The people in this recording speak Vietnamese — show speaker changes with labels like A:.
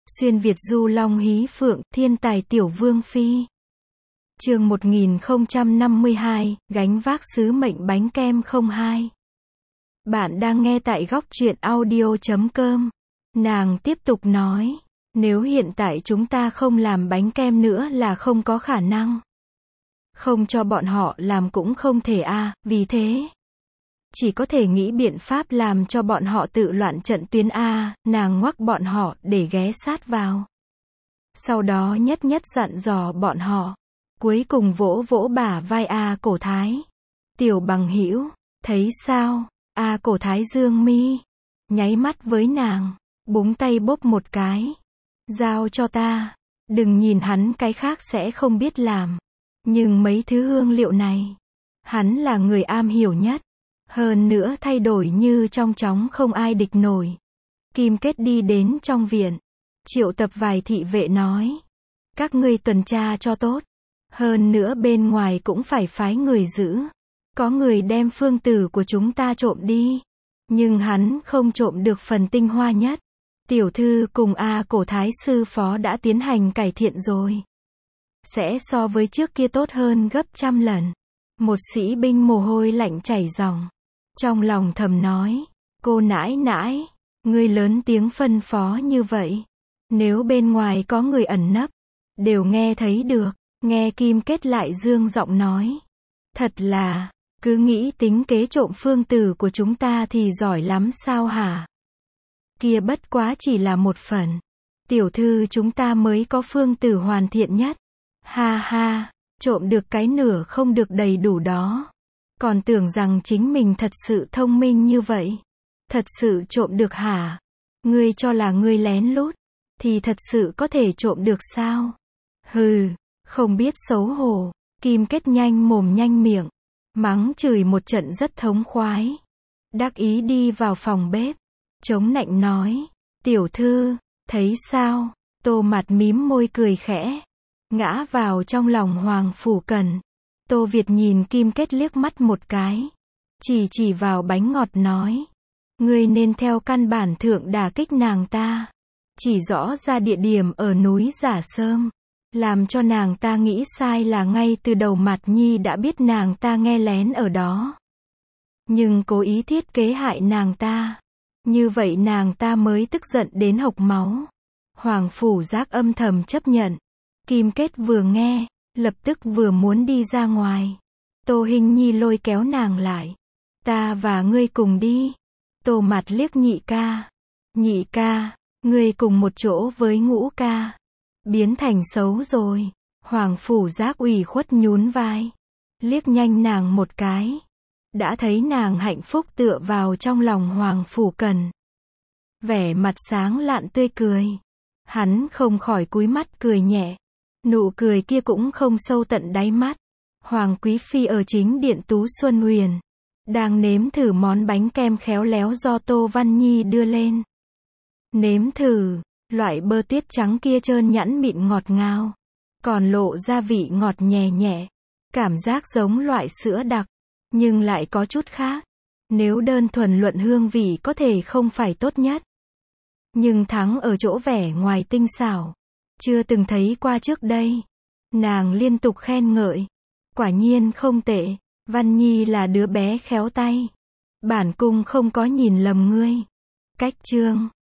A: Xuyên Việt du long hí phượng, thiên tài tiểu vương phi. Chương 1052, gánh vác sứ mệnh bánh kem 02. Bạn đang nghe tại góc truyện audio.com. Nàng tiếp tục nói, nếu hiện tại chúng ta không làm bánh kem nữa là không có khả năng. Không cho bọn họ làm cũng không thể vì thế chỉ có thể nghĩ biện pháp làm cho bọn họ tự loạn trận tuyến nàng ngoắc bọn họ để ghé sát vào. Sau đó nhất nhất dặn dò bọn họ. Cuối cùng vỗ vỗ bả vai Cổ Thái. Tiểu bằng hữu, thấy sao? Cổ Thái dương mi, nháy mắt với nàng, búng tay bóp một cái. Giao cho ta, đừng nhìn hắn cái khác sẽ không biết làm. Nhưng mấy thứ hương liệu này, hắn là người am hiểu nhất. Hơn nữa thay đổi như trong chóng không ai địch nổi. Kim Kết đi đến trong viện, triệu tập vài thị vệ nói. Các ngươi tuần tra cho tốt. Hơn nữa bên ngoài cũng phải phái người giữ. Có người đem phương tử của chúng ta trộm đi. Nhưng hắn không trộm được phần tinh hoa nhất. Tiểu thư cùng Cổ Thái sư phó đã tiến hành cải thiện rồi. Sẽ so với trước kia tốt hơn gấp trăm lần. Một sĩ binh mồ hôi lạnh chảy ròng. Trong lòng thầm nói, cô nãi nãi, ngươi lớn tiếng phân phó như vậy. Nếu bên ngoài có người ẩn nấp, đều nghe thấy được. Nghe Kim Kết lại dương giọng nói. Thật là, cứ nghĩ tính kế trộm phương tử của chúng ta thì giỏi lắm sao hả? Kia bất quá chỉ là một phần. Tiểu thư chúng ta mới có phương tử hoàn thiện nhất. Ha ha, trộm được cái nửa không được đầy đủ đó. Còn tưởng rằng chính mình thật sự thông minh như vậy. Thật sự trộm được hả? Ngươi cho là ngươi lén lút, thì thật sự có thể trộm được sao? Hừ, không biết xấu hổ. Kim Kết nhanh mồm nhanh miệng, mắng chửi một trận rất thống khoái. Đắc ý đi vào phòng bếp, chống nạnh nói, tiểu thư, thấy sao? Tô Mặt mím môi cười khẽ, ngã vào trong lòng Hoàng Phủ Cần. Tô Việt nhìn Kim Kết liếc mắt một cái, chỉ vào bánh ngọt nói, ngươi nên theo căn bản thượng đả kích nàng ta, chỉ rõ ra địa điểm ở núi Giả Sơm, làm cho nàng ta nghĩ sai là ngay từ đầu Mặt Nhi đã biết nàng ta nghe lén ở đó, nhưng cố ý thiết kế hại nàng ta, như vậy nàng ta mới tức giận đến hộc máu. Hoàng Phủ Giác âm thầm chấp nhận. Kim Kết vừa nghe, lập tức vừa muốn đi ra ngoài. Tô Hinh Nhi lôi kéo nàng lại. Ta và ngươi cùng đi. Tô Mặt liếc Nhị ca. Nhị ca, ngươi cùng một chỗ với Ngũ ca. Biến thành xấu rồi. Hoàng Phủ Giác ủy khuất nhún vai. Liếc nhanh nàng một cái. Đã thấy nàng hạnh phúc tựa vào trong lòng Hoàng Phủ Cần. Vẻ mặt sáng lạn tươi cười. Hắn không khỏi cúi mắt cười nhẹ. Nụ cười kia cũng không sâu tận đáy mắt. Hoàng Quý Phi ở chính điện Tú Xuân Huyền, đang nếm thử món bánh kem khéo léo do Tô Văn Nhi đưa lên. Nếm thử, loại bơ tuyết trắng kia trơn nhẵn mịn ngọt ngào, còn lộ ra vị ngọt nhẹ nhẹ, cảm giác giống loại sữa đặc, nhưng lại có chút khác. Nếu đơn thuần luận hương vị có thể không phải tốt nhất, nhưng thắng ở chỗ vẻ ngoài tinh xảo. Chưa từng thấy qua trước đây. Nàng liên tục khen ngợi. Quả nhiên không tệ. Văn Nhi là đứa bé khéo tay. Bản cung không có nhìn lầm ngươi. Cách chương